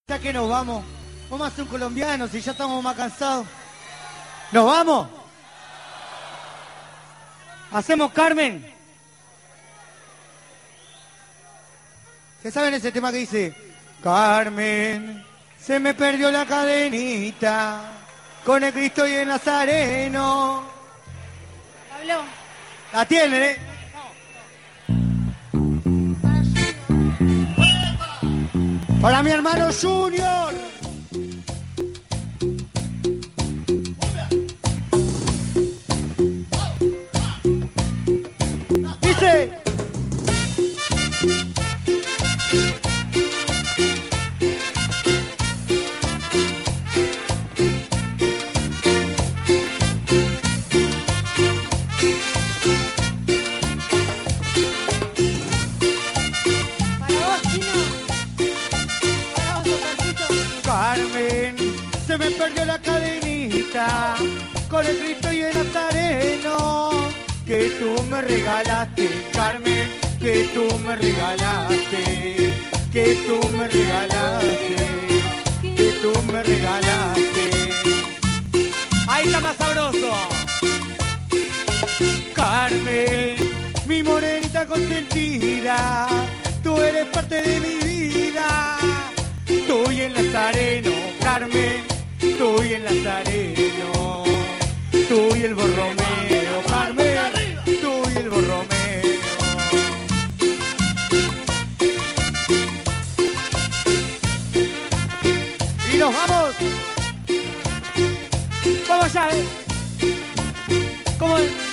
Ya que nos vamos, vamos a ser un colombiano, si ya estamos más cansados. ¿Nos vamos? ¿Hacemos Carmen? ¿Se saben ese tema que dice? Carmen, se me perdió la cadenita, con el Cristo y el Nazareno. Pablo. La tienen, ¿eh? Para mi hermano Junior. Dice. Carmen, se me perdió la cadenita con el Cristo y el Nazareno que tú me regalaste, Carmen, que tú me regalaste, que tú me regalaste, que tú me regalaste. Ahí está más sabroso. Carmen, mi morenita consentida, tú eres parte de mi vida. Tú y el Nazareno, Carmen, tú y el Nazareno, tú y el Borromeo, Carmen, tú y el Borromeo. Y nos vamos. Vamos allá, ¿eh? ¿Cómo es?